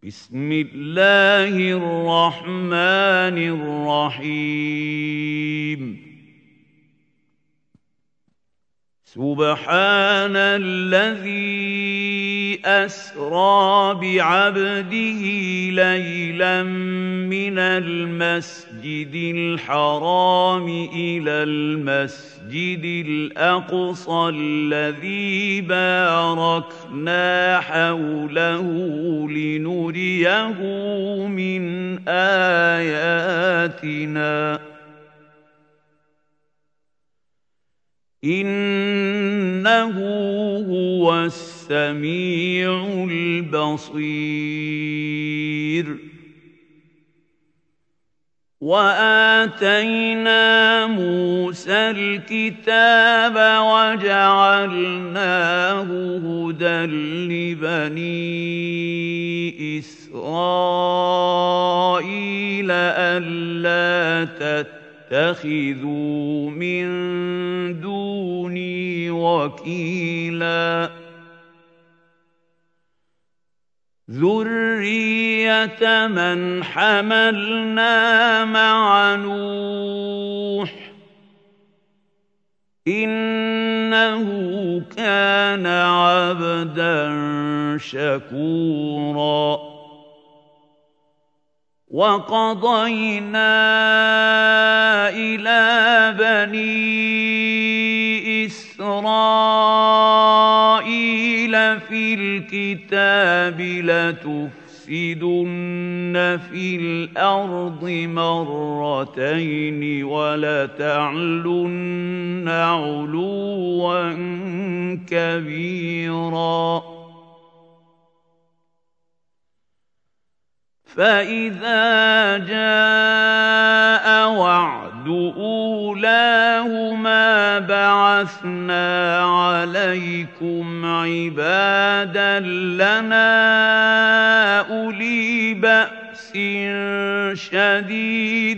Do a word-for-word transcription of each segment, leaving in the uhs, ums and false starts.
بسم الله الرحمن الرحيم سبحان الذي أسرى بعبده ليلا من المسجد الحرام إلى المسجد الأقصى الذي باركنا حوله لنريه من آياتنا إنه هو السميع البصير وآتينا موسى الكتاب وجعلناه هدى لبني إسرائيل ألا تتخذوا من دوني وكيلا ذرية من حملنا مع نوح إنه كان عبدا شكورا وقضينا إلى بني إسرائيل في الكتاب لتفسدن في الأرض مرتين ولتعلن علوا كبيرا فإذا جاء وعد أولاهما بعثنا عليكم عبادا لنا أولي بأس شديد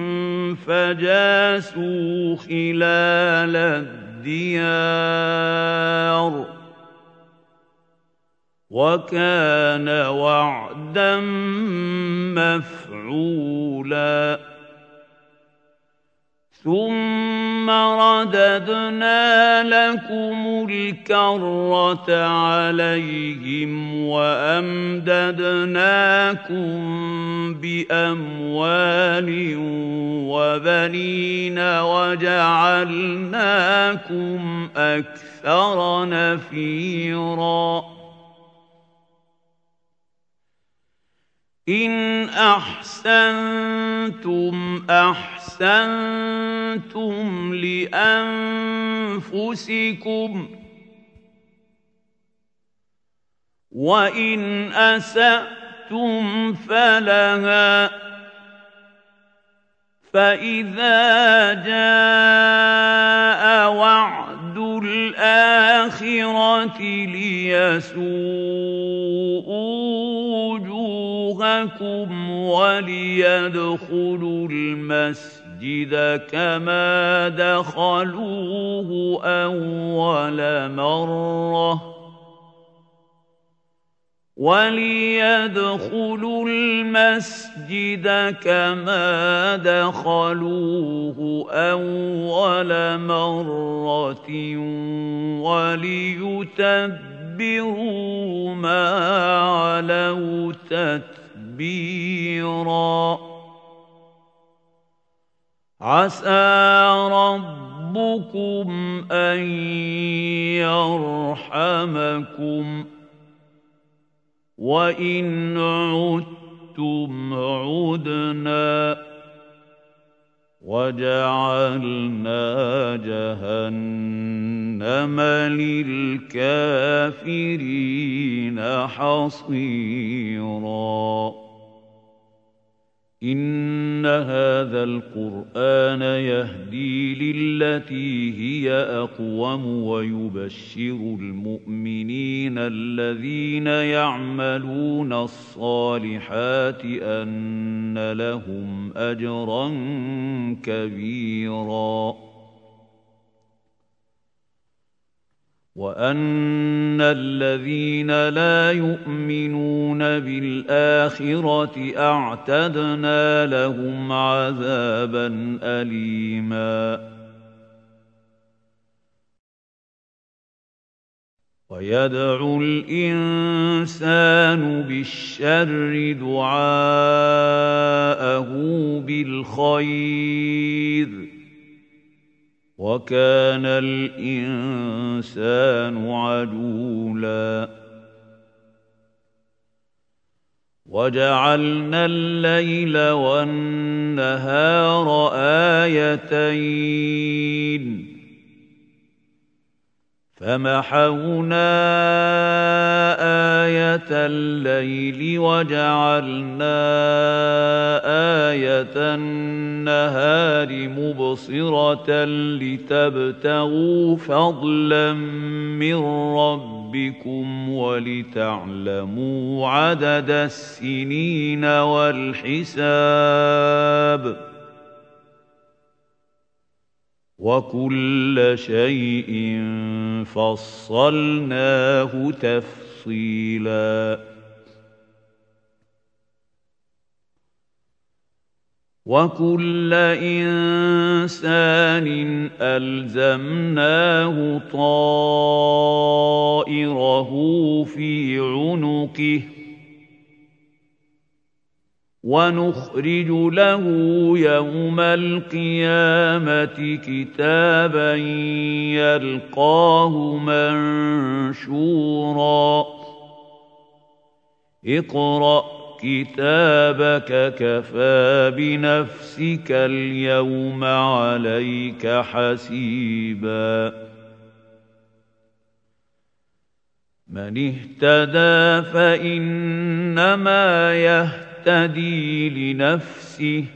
فجاسوا خلال الديار وكان وعدا مفعولا ثم رددنا لكم الكرة عليهم وأمددناكم بأموال وبنين وجعلناكم أكثر نفيرا إن أحسنتم أحسنتم لأنفسكم وإن أسأتم فلها فإذا جاء وعد الآخرة ليسوءوا وجوهكم وليدخلوا المسجد كما دخلوه أول مرة وليدخلوا المسجد كما دخلوه أول مرة وليتبروا ما علوا تتبيرا عسى ربكم أن يرحمكم وإن عدتم عدنا وجعلنا جهنم للكافرين حصيرا إن هذا القرآن يهدي للتي هي أقوم ويبشر المؤمنين الذين يعملون الصالحات أن لهم أجرا كبيرا وأن الذين لا يؤمنون بالآخرة أعتدنا لهم عذابا أليما ويدعو الإنسان بالشر دعاءه بالخير وكان الإنسان عجولا وجعلنا الليل والنهار آيتين فمحونا آية الليل وجعلنا آية النهار مبصرة لتبتغوا فضلا من ربكم ولتعلموا عدد السنين والحساب وكل شيء فصلناه تفصيلا وكل إنسان ألزمناه طائره في عنقه ونخرج له يوم القيامة كتابا يلقاه منشورا اقرأ كتابك كفى بنفسك اليوم عليك حسيبا من اهتدى فإنما يهتدي يهتدي لنفسه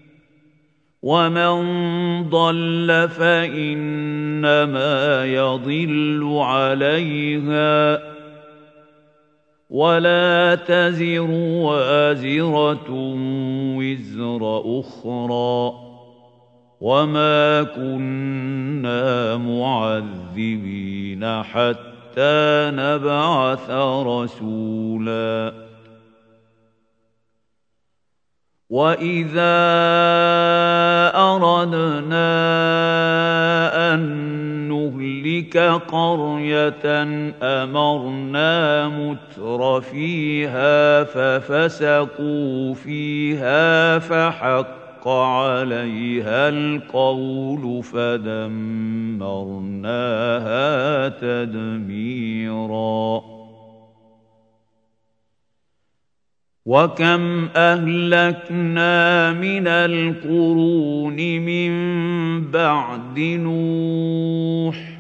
ومن ضل فإنما يضل عليها ولا تزر وازرة وزر أخرى وما كنا معذبين حتى نبعث رسولا وَإِذَا أَرَدْنَا أَن نُّهْلِكَ قَرْيَةً أَمَرْنَا مُتْرَفِيهَا فَفَسَقُوا فِيهَا فَحَقَّ عَلَيْهَا الْقَوْلُ فَدَمَّرْنَاهَا تَدْمِيرًا وَكَمْ أَهْلَكْنَا مِنَ الْقُرُونِ مِن بَعْدِ نُوحٍ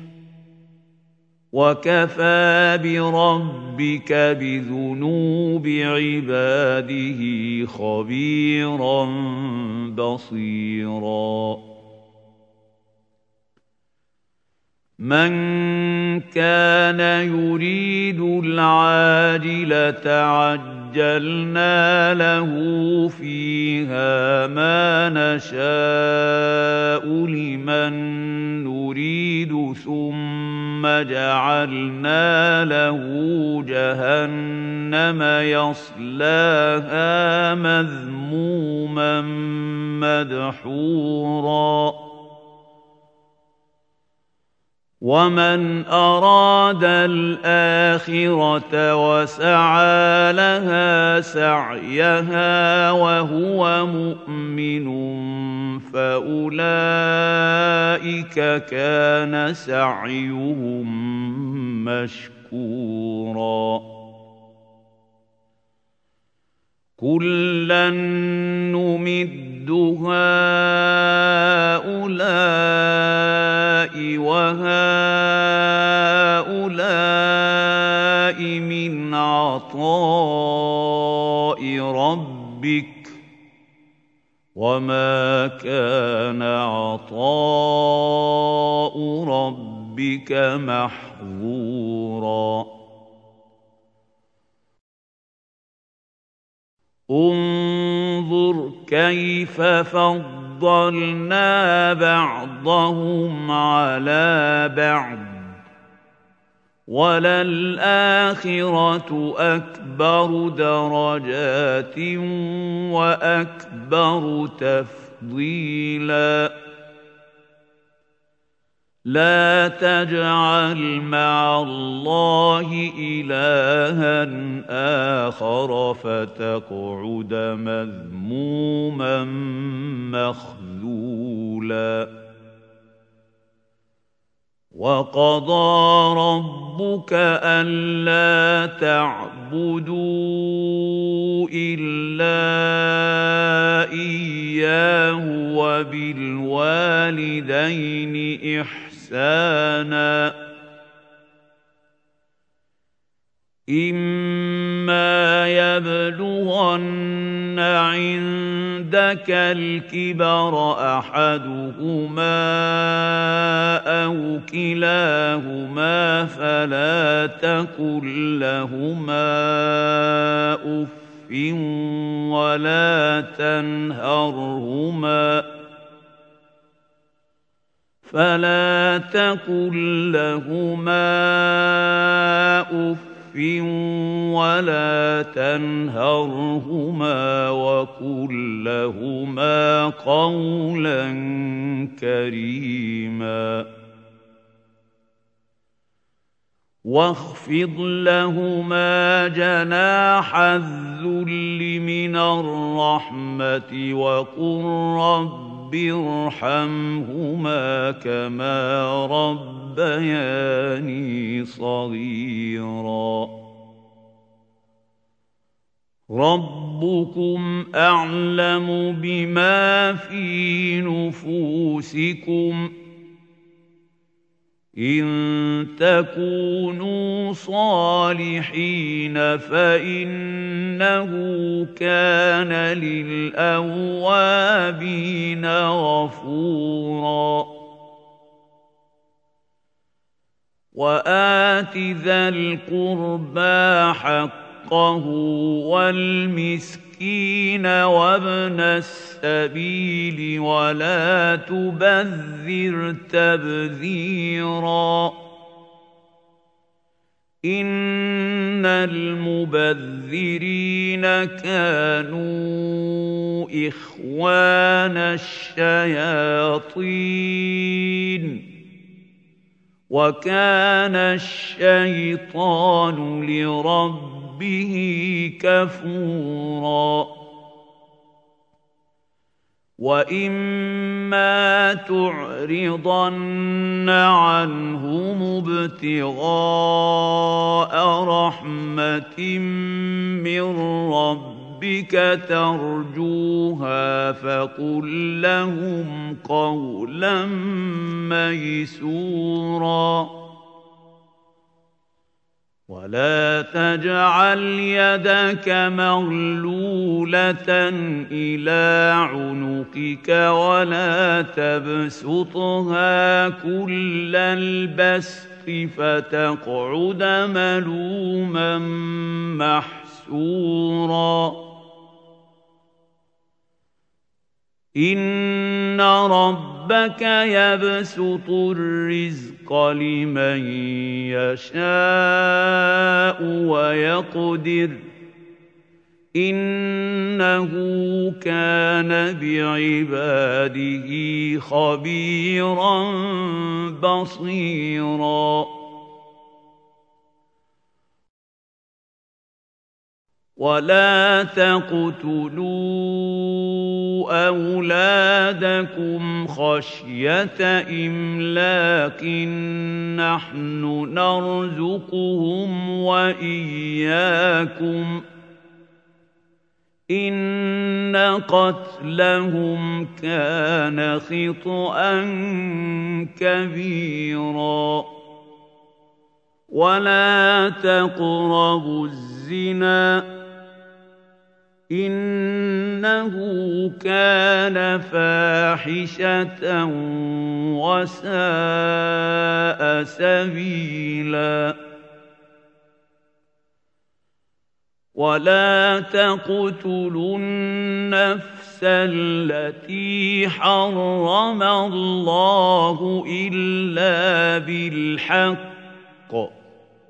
وَكَفَىٰ بِرَبِّكَ بِذُنُوبِ عِبَادِهِ خَبِيرًا بَصِيرًا مَنْ كَانَ يُرِيدُ الْعَاجِلَةَ عَجَّلْنَا لَهُ فِيهَا مَا نَشَاءُ لِمَن نُّرِيدُ ثُمَّ جَعَلْنَا لَهُ جَهَنَّمَ يَصْلَاهَا مَذْمُومًا مَّدْحُورًا وَمَنْ أَرَادَ الْآخِرَةَ وَسَعَىٰ لَهَا سَعْيَهَا وَهُوَ مُؤْمِنٌ فَأُولَٰئِكَ كَانَ سَعْيُهُم مَّشْكُورًا كُلًّا نُّمِدُّ هَٰؤُلَاءِ وَهَٰؤُلَاءِ مِنْ عَطَاءِ رَبِّكَ وَمَا كَانَ عَطَاءُ رَبِّكَ مَحْظُورًا انظُرْ كَيْفَ فَضَّلْنَا بَعْضَهُمْ عَلَىٰ بَعْضٍ وَلَلْآخِرَةُ أَكْبَرُ دَرَجَاتٍ وَأَكْبَرُ تَفْضِيلًا لَا تَجْعَلْ مَعَ اللَّهِ إِلَٰهًا آخَرَ فَتَقْعُدَ مَذْمُومًا مَّخْذُولًا وَقَضَىٰ رَبُّكَ أَلَّا تَعْبُدُوا إِلَّا إِيَّاهُ وَبِالْوَالِدَيْنِ إِحْسَانًا إِمَّا يَبْلُغَنَّ عِندَكَ الْكِبَرَ أَحَدُهُمَا أَوْ كِلَاهُمَا فَلَا تَقُل لَّهُمَا أُفٍّ وَلَا تَنْهَرْهُمَا فَلَا تَقُل لَّهُمَا أُفٍّ وَلَا تَنْهَرْهُمَا وَقُل لَّهُمَا قَوْلًا كَرِيمًا وَاخْفِضْ لَهُمَا جَنَاحَ الذُّلِّ مِنَ الرَّحْمَةِ وَقُل رَّبِّ ارْحَمْهُمَا كَمَا رَبَّيَانِي صَغِيرًا رَبُّكُمْ أَعْلَمُ بِمَا فِي نُفُوسِكُمْ إِن تَكُونُوا صَالِحِينَ فَإِنَّهُ كَانَ لِلْأَوَّابِينَ غَفُورًا وَآتِ ذَا الْقُرْبَىٰ حَقَّهُ وَالْمِسْكِينَ وَابْنَ السَّبِيلِ وَلَا تُبَذِّرْ تَبْذِيرًا إِنَّ الْمُبَذِّرِينَ كَانُوا إِخْوَانَ الشَّيَاطِينِ وَكَانَ الشَّيْطَانُ لِرَبِّهِ كَفُورًا وَإِمَّا تُعْرِضَنَّ عَنْهُمُ ابْتِغَاءَ رَحْمَةٍ مِّن رَّبِّكَ تَرْجُوهَا فَقُل لَّهُمْ قَوْلًا مَّيْسُورًا وَلَا تَجْعَلْ يَدَكَ مَغْلُولَةً إِلَىٰ عُنُقِكَ وَلَا تَبْسُطْهَا كُلَّ الْبَسْطِ فَتَقْعُدَ مَلُومًا مَّحْسُورًا إِنَّ رَبَّكَ يَبْسُطُ الرِّزْقَ لِمَن يَشَاءُ وَيَقْدِرُ إِنَّهُ كَانَ بِعِبَادِهِ خَبِيرًا بَصِيرًا وَلَا تَقْتُلُوا أَوْلَادَكُمْ خَشْيَةَ إِمْلَاقٍ نَّحْنُ نَرْزُقُهُمْ وَإِيَّاكُمْ ۚ إِنَّ قَتْلَهُمْ كَانَ خِطْئًا كَبِيرًا وَلَا تَقْرَبُوا الزِّنَا إِنَّهُ كَانَ فَاحِشَةً وَسَاءَ سَبِيلًا وَلَا تَقْتُلُوا النَّفْسَ الَّتِي حَرَّمَ اللَّهُ إِلَّا بِالْحَقِّ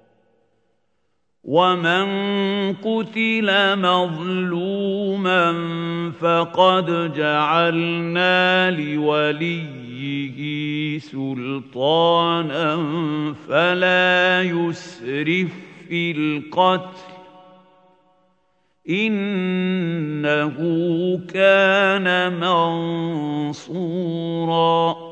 ومن قتل مظلوما فقد جعلنا لوليه سلطانا فلا يسرف في القتل إنه كان منصورا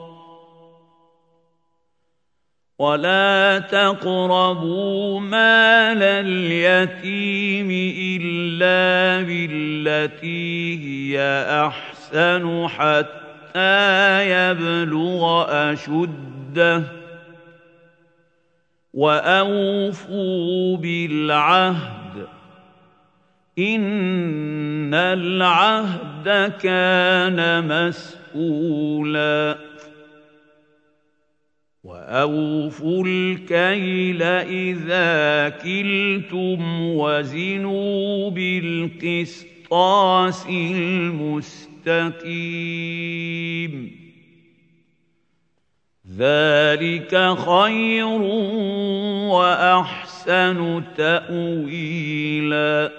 ولا تقربوا مال اليتيم إلا بالتي هي أحسن حتى يبلغ أشده وأوفوا بالعهد إن العهد كان مسؤولا وأوفوا الكيل إذا كلتم وزنوا بالقسطاس المستقيم ذلك خير وأحسن تأويلا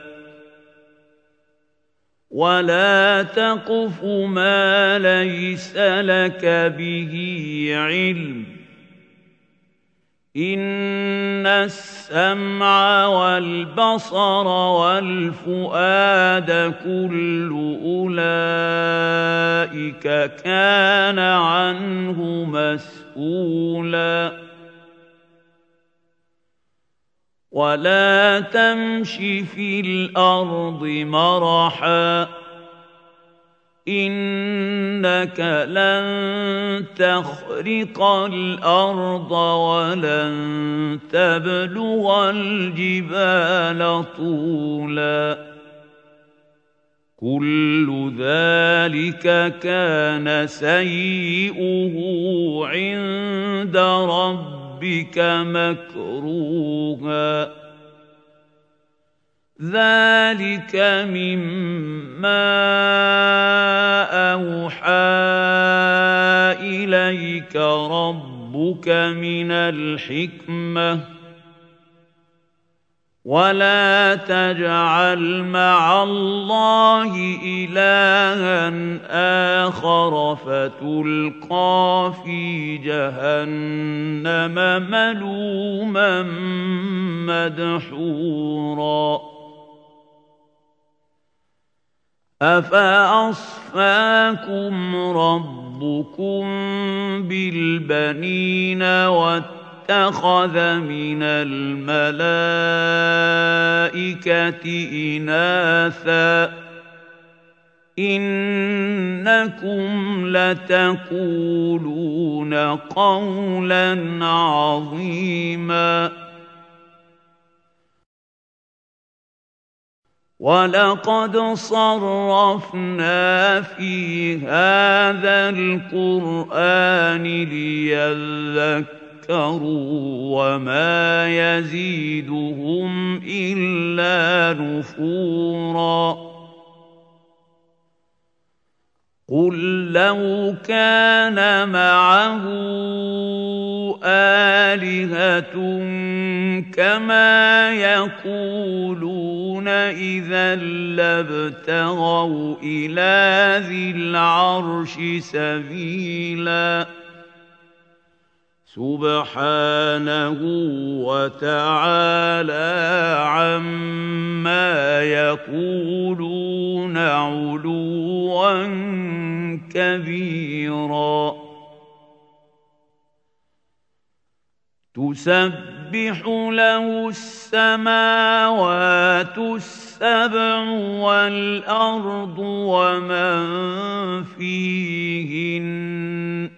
ولا تقف ما ليس لك به علم إن السمع والبصر والفؤاد كل أولئك كان عنه مسؤولا ولا تمش في الأرض مرحا إنك لن تخرق الأرض ولن تبلغ الجبال طولا كل ذلك كان سيئه عند ربك مكروها ذلك مما أوحى إليك ربك من الحكمة ولا تجعل مع الله إلها آخر فتلقى في جهنم ملوما مدحورا أفأصفاكم ربكم بالبنين واتخذ من الملائكة إناثا إنكم لتقولون قولا عظيما ولقد صرفنا في هذا القرآن ليذكروا وما يزيدهم إلا نفورا قل لو كان معه آلهة كما يقولون إذا لابتغوا إلى ذي العرش سبيلا سبحانه وتعالى عما يقولون علوا كبيرا تسبح له السماوات السبع والأرض ومن فيهن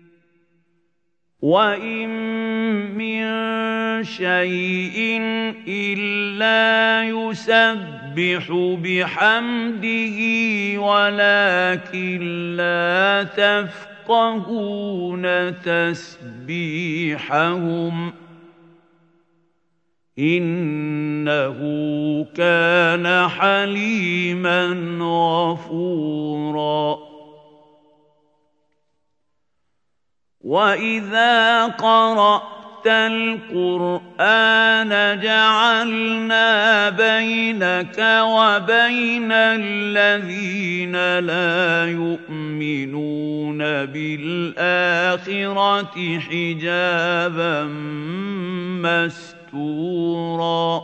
وإن من شيء إلا يسبح بحمده ولكن لا تفقهون تسبيحهم إنه كان حليما غفورا وإذا قرأت القرآن جعلنا بينك وبين الذين لا يؤمنون بالآخرة حجابا مستورا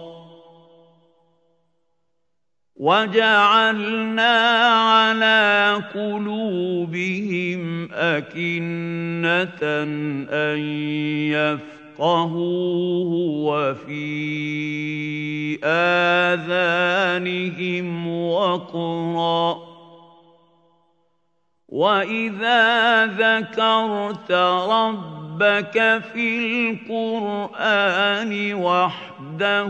وجعلنا على قلوبهم أكنة أن يفقهوه وفي آذانهم وقرا وإذا ذكرت ربك في القرآن وحده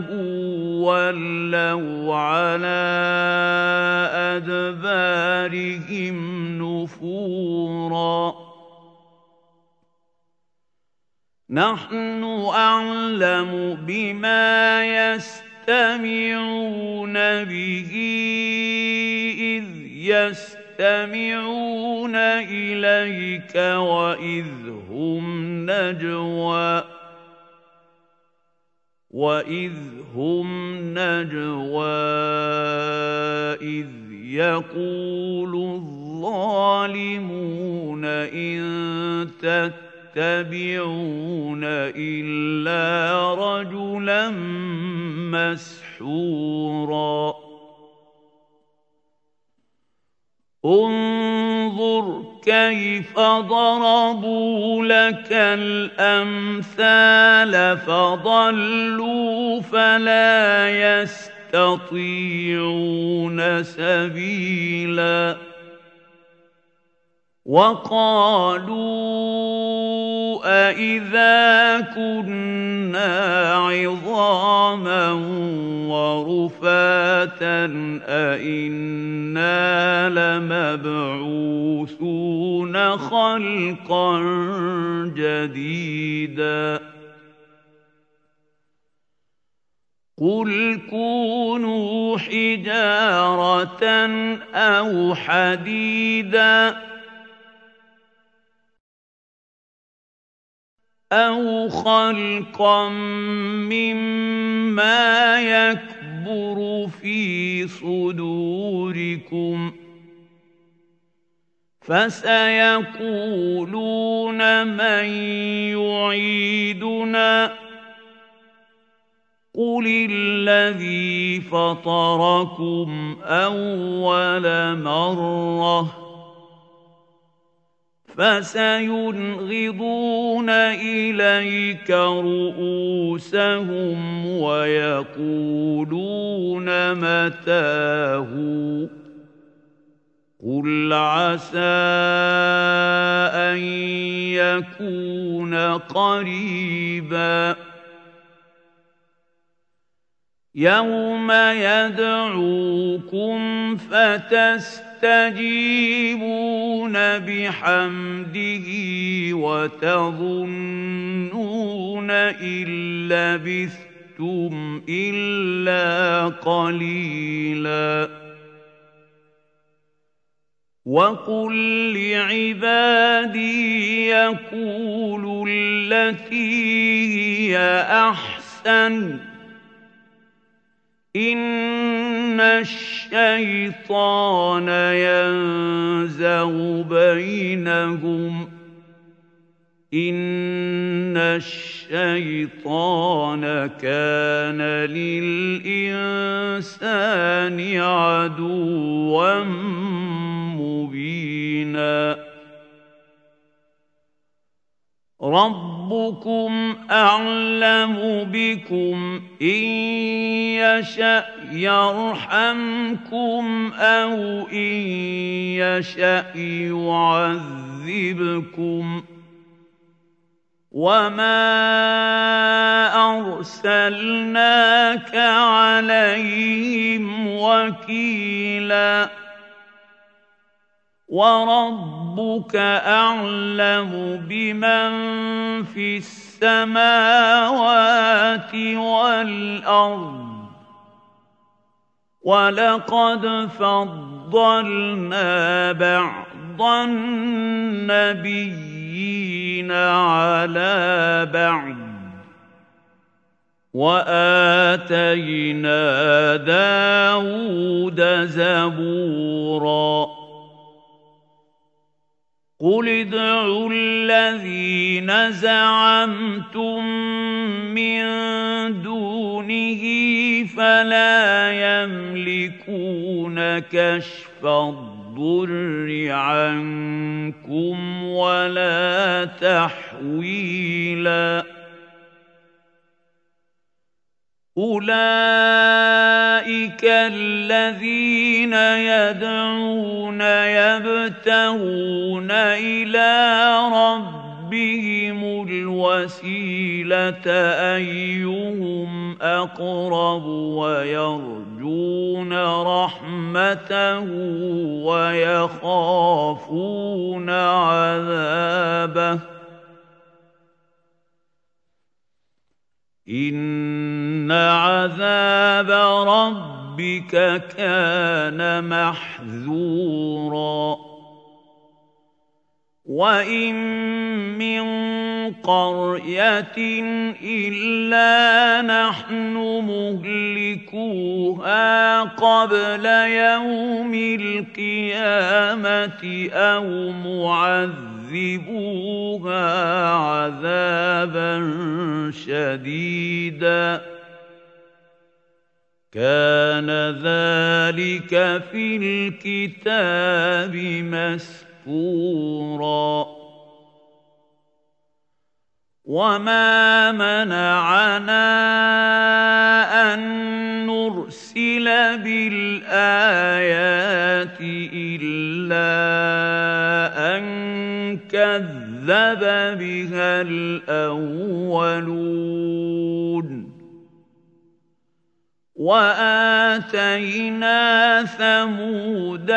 ولوا على أدبارهم نفورا نحن أعلم بما يستمعون به إذ يستمعون يستمعون إليك وإذ هم نجوى وإذ هم نجوى إذ يقول الظالمون إن تتبعون إلا رجلا مسحورا انظر كيف ضربوا لك الأمثال فضلوا فلا يستطيعون سبيلا وقالوا أإذا كنا عظاما ورفاتا أإنا لمبعوثون خلقا جديدا قل كونوا حجارة أو حديدا أَوْ خَلْقًا مِّمَّا يَكْبُرُ فِي صُدُورِكُمْ فَسَيَقُولُونَ مَن يُعِيدُنَا قُلِ الَّذِي فَطَرَكُمْ أَوَّلَ مَرَّةٍ فَسَيُنْغِضُونَ إِلَيْكَ رُءُوسَهُمْ وَيَقُولُونَ مَتَىٰ هُوَ قُلْ عَسَىٰ أَن يَكُونَ قَرِيبًا يَوْمَ يَدْعُوكُمْ فَتَسْتَجِيبُونَ بِحَمْدِهِ وَتَظُنُّونَ إِن لَّبِثْتُمْ إِلَّا قَلِيلًا وَقُل لِّعِبَادِي يَقُولُوا الَّتِي هِيَ أَحْسَنُ إِنَّ الشَّيْطَانَ يَنزَغُ بَيْنَهُمْ إِنَّ الشَّيْطَانَ كَانَ لِلْإِنسَانِ عَدُوًّا مُّبِينًا رَبُّكُمْ أَعْلَمُ بِكُمْ إِن يَشَأْ يَرْحَمْكُمْ أَوْ إِن يَشَأْ يُعَذِّبْكُمْ وَمَا أَرْسَلْنَاكَ عَلَيْهِمْ وَكِيلًا وَرَبُّكَ أَعْلَمُ بِمَن فِي السَّمَاوَاتِ وَالْأَرْضِ وَلَقَدْ فَضَّلْنَا بَعْضَ النَّبِيِّينَ عَلَىٰ بَعْضٍ وآتينا داود زبورا قل ادعوا الذين زعمتم من دونه فلا يملكون كشف الضر عنكم ولا تحويلا أولئك الذين يدعون يبتغون إلى ربهم الوسيلة أيهم أقرب ويرجون رحمته ويخافون عذابه إن عذاب ربك كان محذورا وإن من قرية إلا نحن مهلكوها قبل يوم القيامة أو معذبوها عذابا شديدا كان ذلك في الكتاب مسطورا وما منعنا أن نرسل بالآيات إلا أن كذب بها الأولون وآتينا ثمود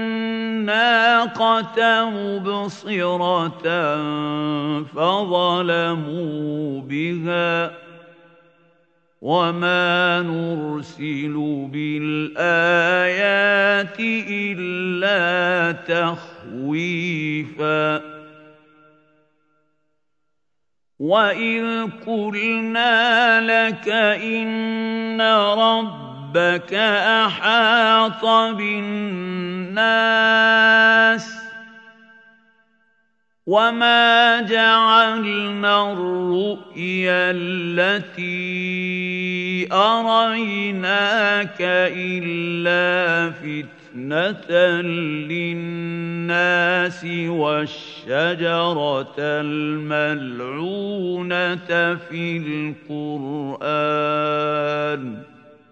الناقة مبصرة فظلموا بها وما نرسل بالآيات إلا تخويفا وإذ قلنا لك إن ربك أحاط بالناس وما جعلنا الرؤيا التي أريناك إلا فتنة للناس والشجرة الملعونة في القرآن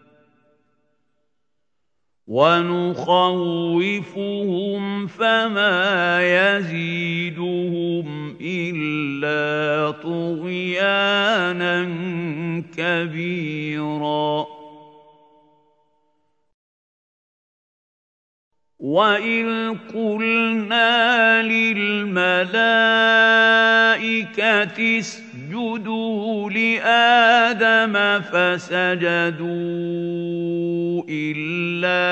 ونخوفهم فما يزيدهم إلا طغيانا كبيرا وإذ قلنا للملائكة اسجدوا لآدم فسجدوا إلا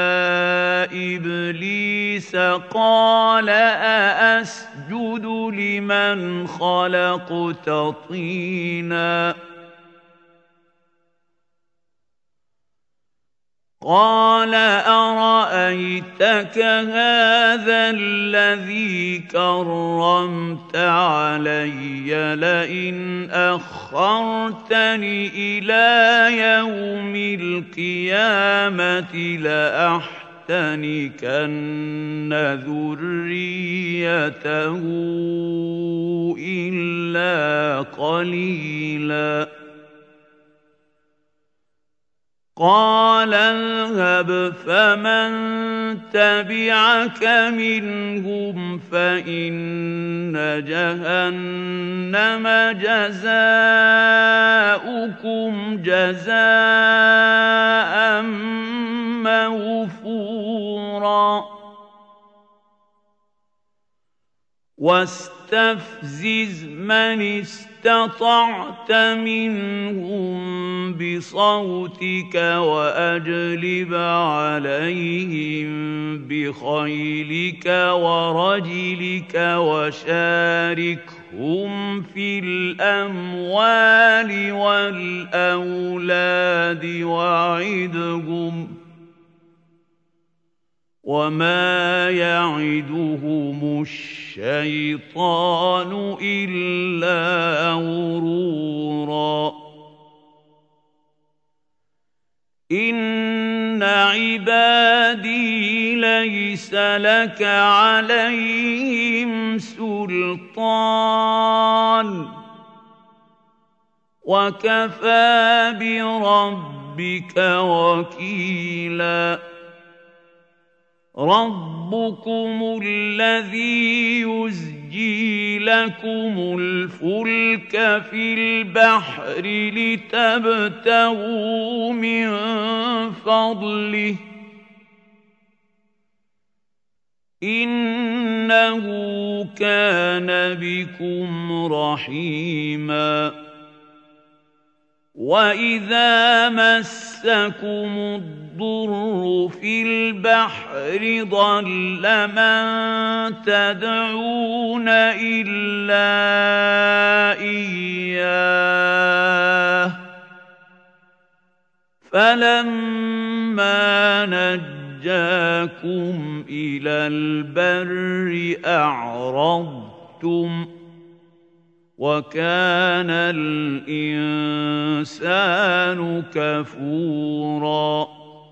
إبليس قال أأسجد لمن خلقت طينا قال أرأيتك هذا الذي كرمت علي لئن أخرتني إلى يوم القيامة لأحتنكن ذريته إلا قليلا قال اذهب فمن تبعك منهم فإن جهنم جزاؤكم جزاء موفورا واستفزز من استطعت منهم بصوتك وأجلب عليهم بخيلك ورجلك وشاركهم في الأموال والأولاد وعدهم وما يعدهم الشيطان إلا غرورا إن عبادي ليس لك عليهم سلطان وكفى بربك وكيلا ربكم الذي يزجي لكم الفلك في البحر لتبتغوا من فضله إنه كان بكم رحيما وإذا مسكم الضر في البحر ضل من تدعون إلا إياه فلما نجاكم إلى البر أعرضتم وكان الإنسان كفورا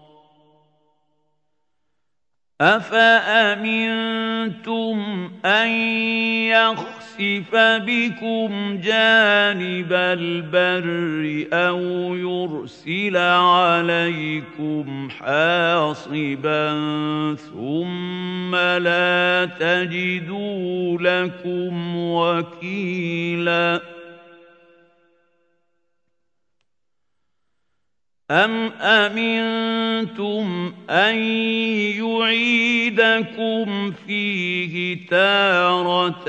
أفأمنتم أن يخسف بكم جانب البر أو يرسل عليكم حاصبا ثم لا تجدوا لكم وكيلا أم أمنتم أن يعيدكم فيه تارة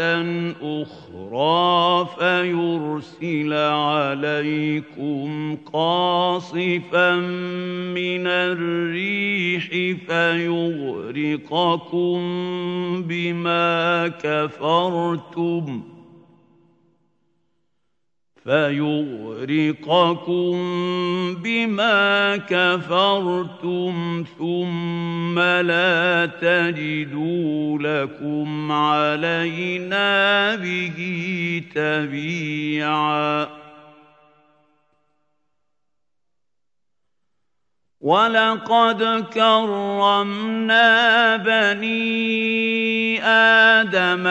أخرى فيرسل عليكم قاصفا من الريح فيغرقكم بما كفرتم فيغرقكم بما كفرتم ثم لا تجدوا لكم علينا به تبيعا ولقد كرمنا بني آدم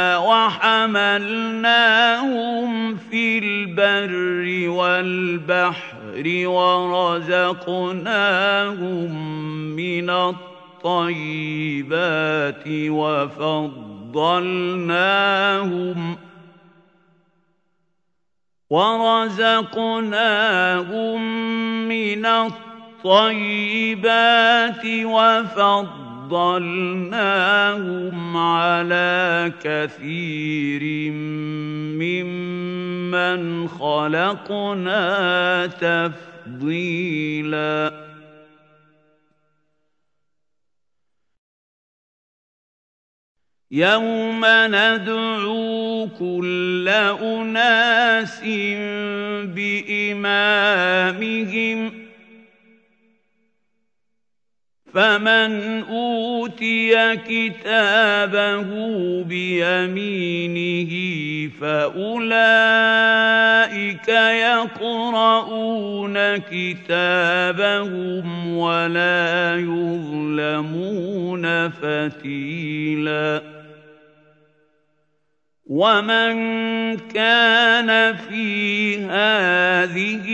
وحملناهم في البر والبحر ورزقناهم من الطيبات وفضلناهم ورزقناهم من الطيبات الطيبات وفضلناهم على كثير ممن خلقنا تفضيلا يوم ندعو كل أناس بإمامهم فمن أوتي كتابه بيمينه فأولئك يقرؤون كتابهم ولا يظلمون فتيلا ومن كان في هذه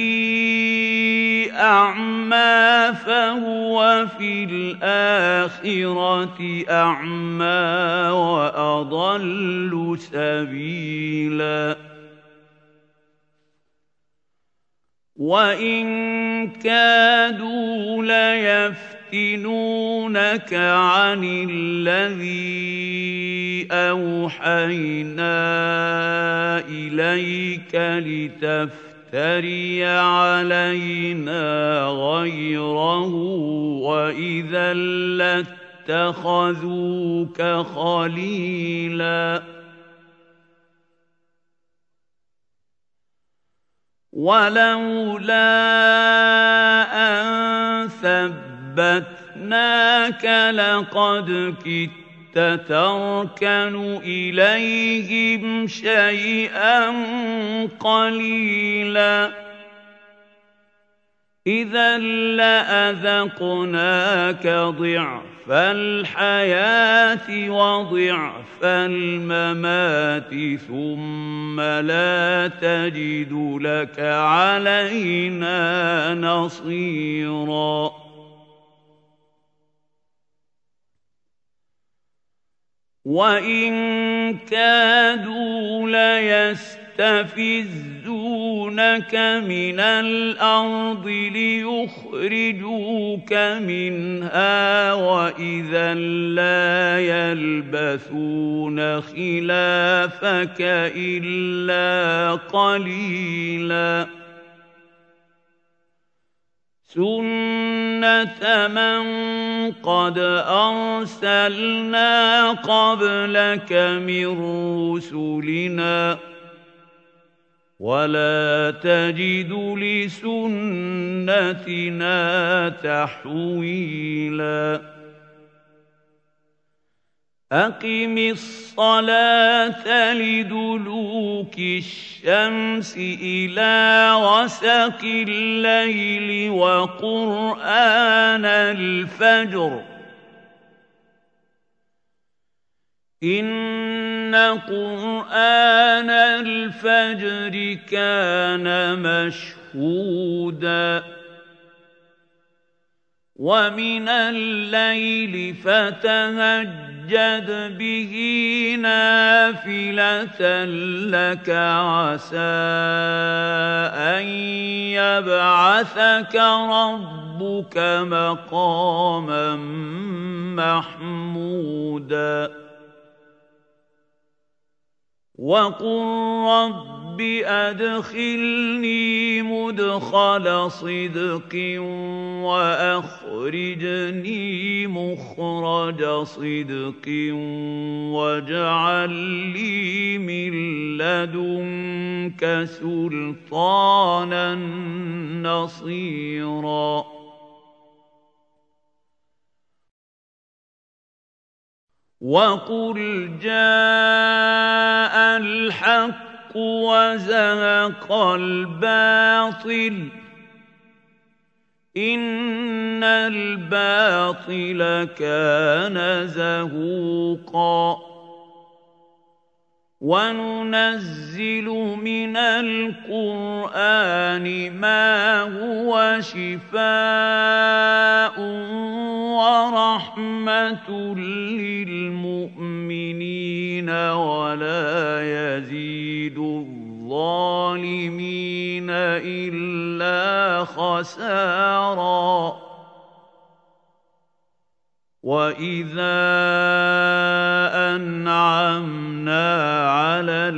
أعمى فهو في الآخرة أعمى وأضل سبيلا وإن كادوا ليفتنونك يفتنونك عن الذي أوحينا إليك لتفتري علينا غيره وإذا لاتخذوك خليلا ولولا أن ثبتناك لقد كدت تركن إليهم شيئا قليلا إذا لأذقناك ضعف الحياة وضعف الممات ثم لا تجد لك علينا نصيرا وإن كادوا ليستفزونك من الأرض ليخرجوك منها وإذا لا يلبثون خلافك إلا قليلا سنة من قد أرسلنا قبلك من رسلنا ولا تجد لسنتنا تحويلا أقم الصلاة لدلوك الشمس إلى غسق الليل وقرآن الفجر إن قرآن الفجر كان مشهودا ومن الليل فتهجد به نافلة لك عسى أن يبعثك ربك مقاما محمودا وقل رب أدخلني مدخل صدق وأخرجني مخرج صدق واجعل لي من لدنك سلطانا نصيرا وقل جاء الحق وزهق الباطل إن الباطل كان زهوقا وننزل من القرآن ما هو شفاء ورحمة للمؤمنين ولا يزيد الظالمين إلا خسارا وإذا أنعمنا على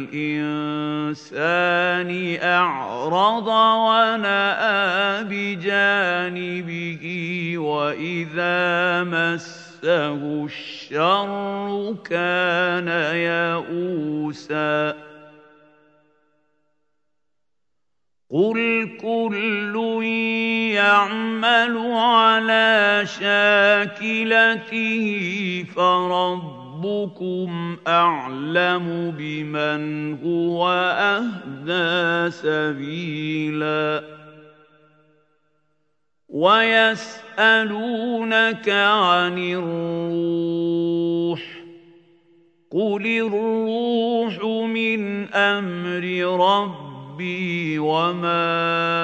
الإنسان أعرض ونأى بجانبه وإذا مسه الشر كان يئوسا قل كل يعمل على شاكلته فربكم أعلم بمن هو أهدى سبيلا ويسألونك عن الروح قل الروح من أمر ربي ربي وما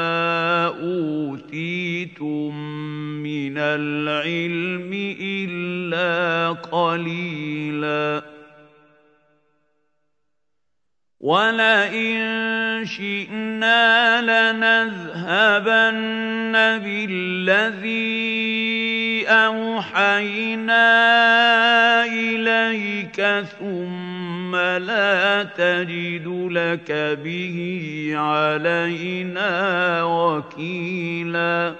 أوتيتم من العلم إلا قليلا ولئن شئنا لنذهبن بالذي أوحينا إليك ثم لا تجد لك به علينا وكيلا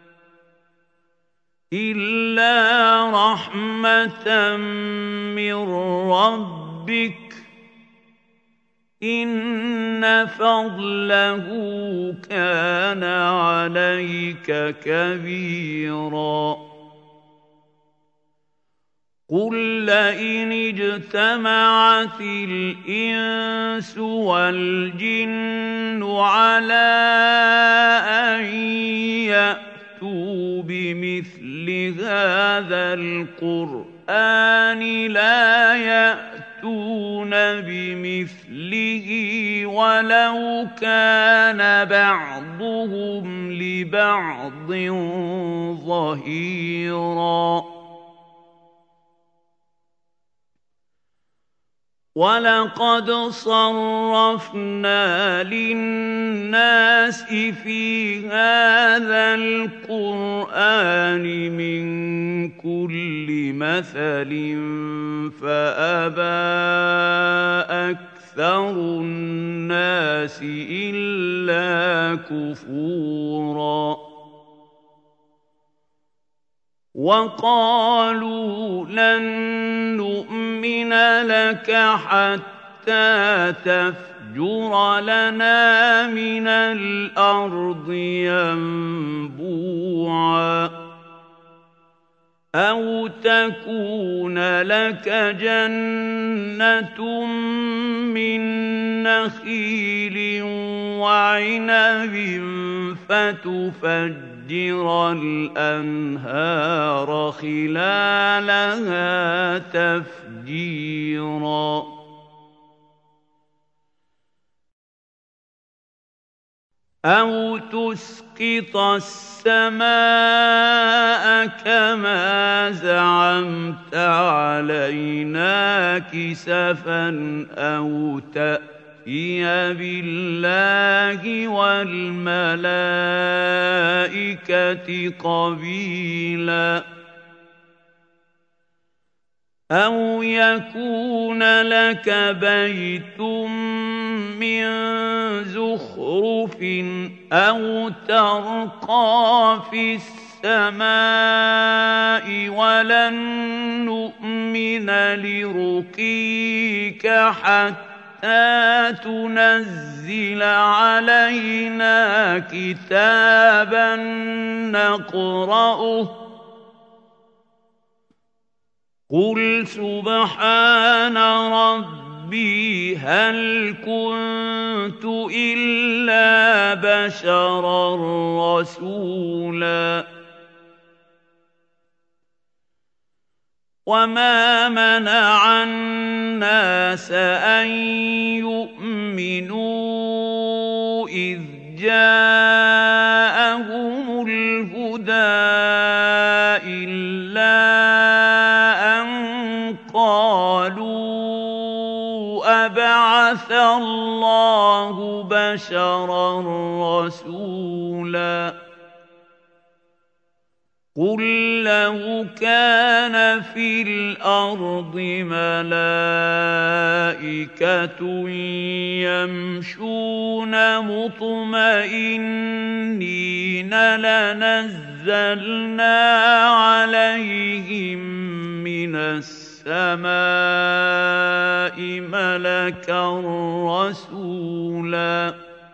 إلا رحمة من ربك إن فضله كان عليك كبيرا قل لئن اجتمعت الإنس والجن على أن يأتوا بمثل هذا القرآن لا يأتون بمثله ولو كان بعضهم لبعض ظهيرا وَلَقَدْ صَرَّفْنَا لِلنَّاسِ فِي هَذَا الْقُرْآنِ مِنْ كُلِّ مَثَلٍ فَأَبَى أَكْثَرُ النَّاسِ إِلَّا كُفُورًا وَقَالُوا لَن نُّؤْمِنَ لَكَ حَتَّىٰ تَفْجُرَ لَنَا مِنَ الْأَرْضِ يَنبُوعًا أَوْ تَكُونَ لَكَ جَنَّةٌ مِّن نَّخِيلٍ وَعِنَبٍ فَتُفَجِّرَ الْأَنْهَارَ خِلَالَهَا تَفْجِيرًا أَوْ تُسْقِطَ السَّمَاءَ كَمَا زَعَمْتَ عَلَيْنَا كِسَفًا أَوْ تَأْتِيَ بِاللَّهِ وَالْمَلَائِكَةِ قَبِيلًا أَوْ يَكُونَ لَكَ بَيْتٌ مِّن زُخْرُفٍ أَوْ تَرْقَىٰ فِي السَّمَاءِ وَلَن نُّؤْمِنَ لِرُقِيِّكَ حَتَّىٰ تُنَزِّلَ عَلَيْنَا كِتَابًا نَّقْرَؤُهُ قُلْ سُبْحَانَ رَبِّي هَلْ كُنتُ إِلَّا بَشَرًا رَّسُولًا وَمَا مَنَعَ النَّاسَ أَن يُؤْمِنُوا إِذْ جَاءَهُمُ الْهُدَىٰ إِلَّا أَن قَالُوا أَبَعَثَ اللَّهُ بَشَرًا رَّسُولًا قُل لَّوْ كَانَ فِي الْأَرْضِ مَلَائِكَةٌ يَمْشُونَ مُطْمَئِنِّينَ لَنَزَّلْنَا عَلَيْهِم مِّنَ السَّمَاءِ مَلَكًا رَّسُولًا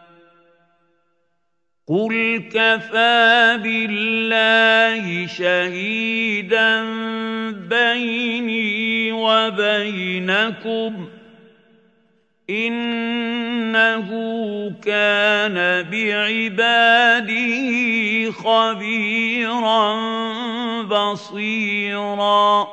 قُلْ كَفَىٰ بِاللَّهِ شَهِيدًا بَيْنِي وَبَيْنَكُمْ إِنَّهُ كَانَ بِعِبَادِهِ خَبِيرًا بَصِيرًا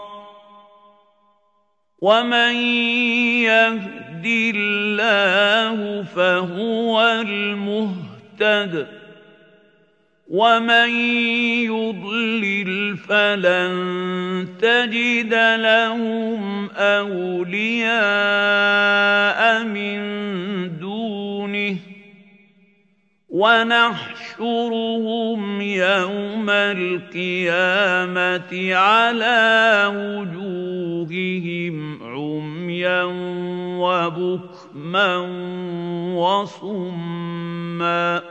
وَمَن يَهْدِ اللَّهُ فَهُوَ الْمُهْتَدِ وَمَن يُضْلِلْ فَلَن تَجِدَ لَهُمْ أَوْلِيَاءَ مِن دُونِهِ ونحشرهم يوم القيامة على وجوههم عميا وبكما وصما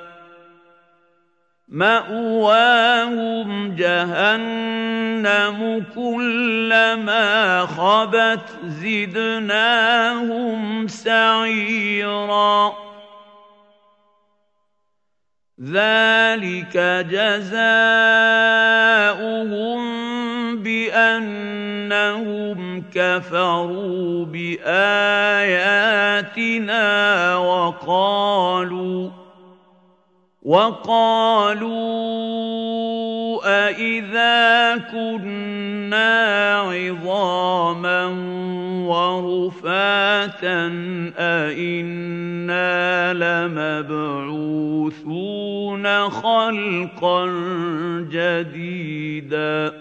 مأواهم جهنم كلما خبت زدناهم سعيرا ذلك جزاؤهم بأنهم كفروا بآياتنا وقالوا وقالوا أإذا كنا عظاما ورفاتا أإنا لمبعوثون خلقا جديدا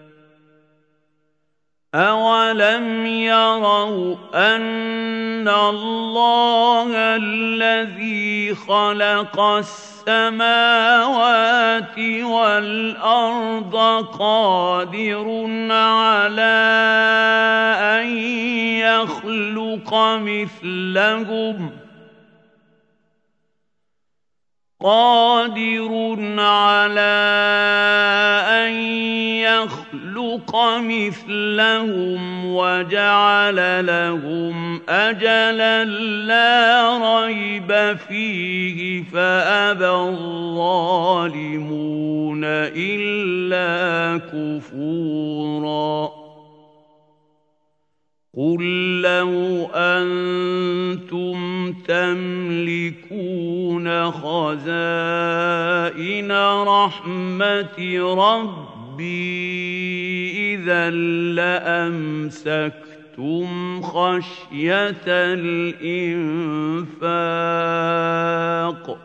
أولم يروا أن الله الذي خلق السماوات والأرض قادر على أن يخلق مثلهم قادر على أن يخلق مثلهم وجعل لهم أجلا لا ريب فيه فأبى الظالمون إلا كفورا قل لو أنتم تملكون خزائن رحمة ربي إذا لأمسكتم خشية الإنفاق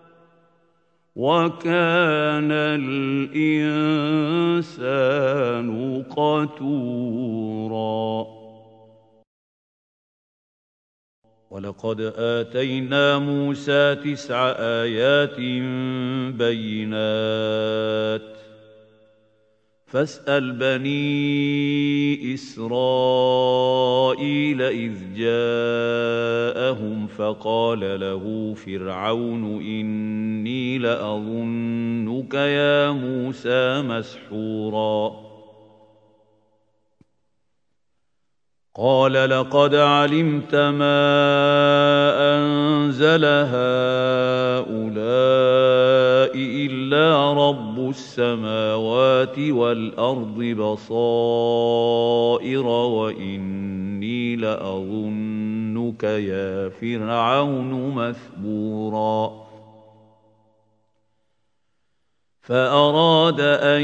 وكان الإنسان قتورا ولقد آتينا موسى تسع آيات بينات فاسأل بني إسرائيل إذ جاءهم فقال له فرعون إني لأظنك يا موسى مسحورا قال لقد علمت ما أنزل هؤلاء إلا رب السماوات والأرض بصائر وإني لأظنك يا فرعون مثبورا فأراد أن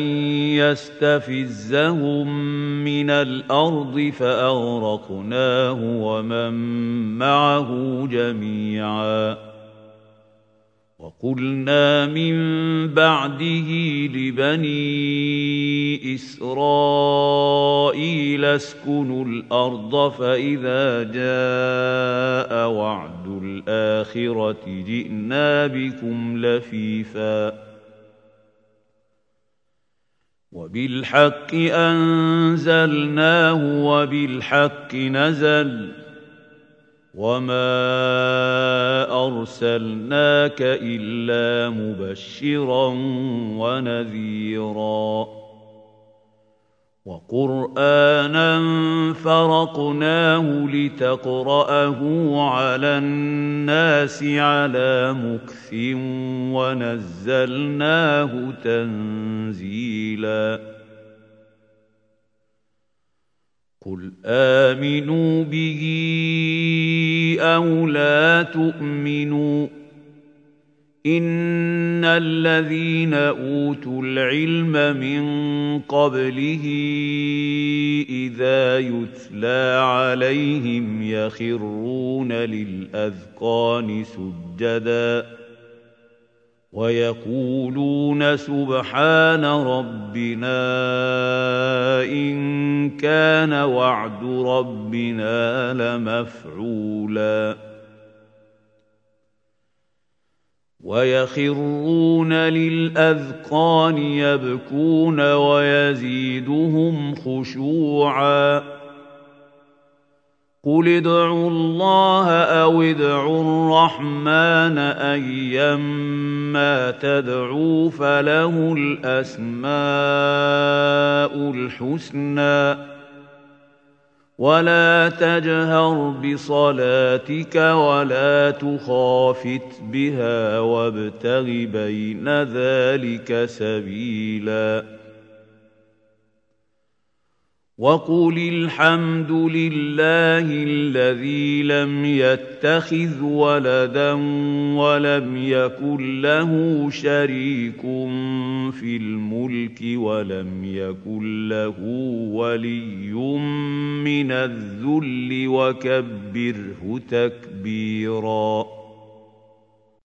يستفزهم من الأرض فأغرقناه ومن معه جميعا وقلنا من بعده لبني إسرائيل اسكنوا الأرض فإذا جاء وعد الآخرة جئنا بكم لفيفا وبالحق أنزلناه وبالحق نزل وما أرسلناك إلا مبشرا ونذيرا وقرآنا فرقناه لتقرأه على الناس على مكث ونزلناه تنزيلا قل آمنوا به أو لا تؤمنوا إن الذين أوتوا العلم من قبله إذا يتلى عليهم يخرون للأذقان سجدا ويقولون سبحان ربنا إن كان وعد ربنا لمفعولا ويخرون للأذقان يبكون ويزيدهم خشوعا قل ادعوا الله أو ادعوا الرحمن أيما تدعوا فله الأسماء الحسنى ولا تجهر بصلاتك ولا تخافت بها وابتغ بين ذلك سبيلا وقل الحمد لله الذي لم يتخذ ولدا ولم يكن له شريك في الملك ولم يكن له ولي من الذل وكبره تكبيرا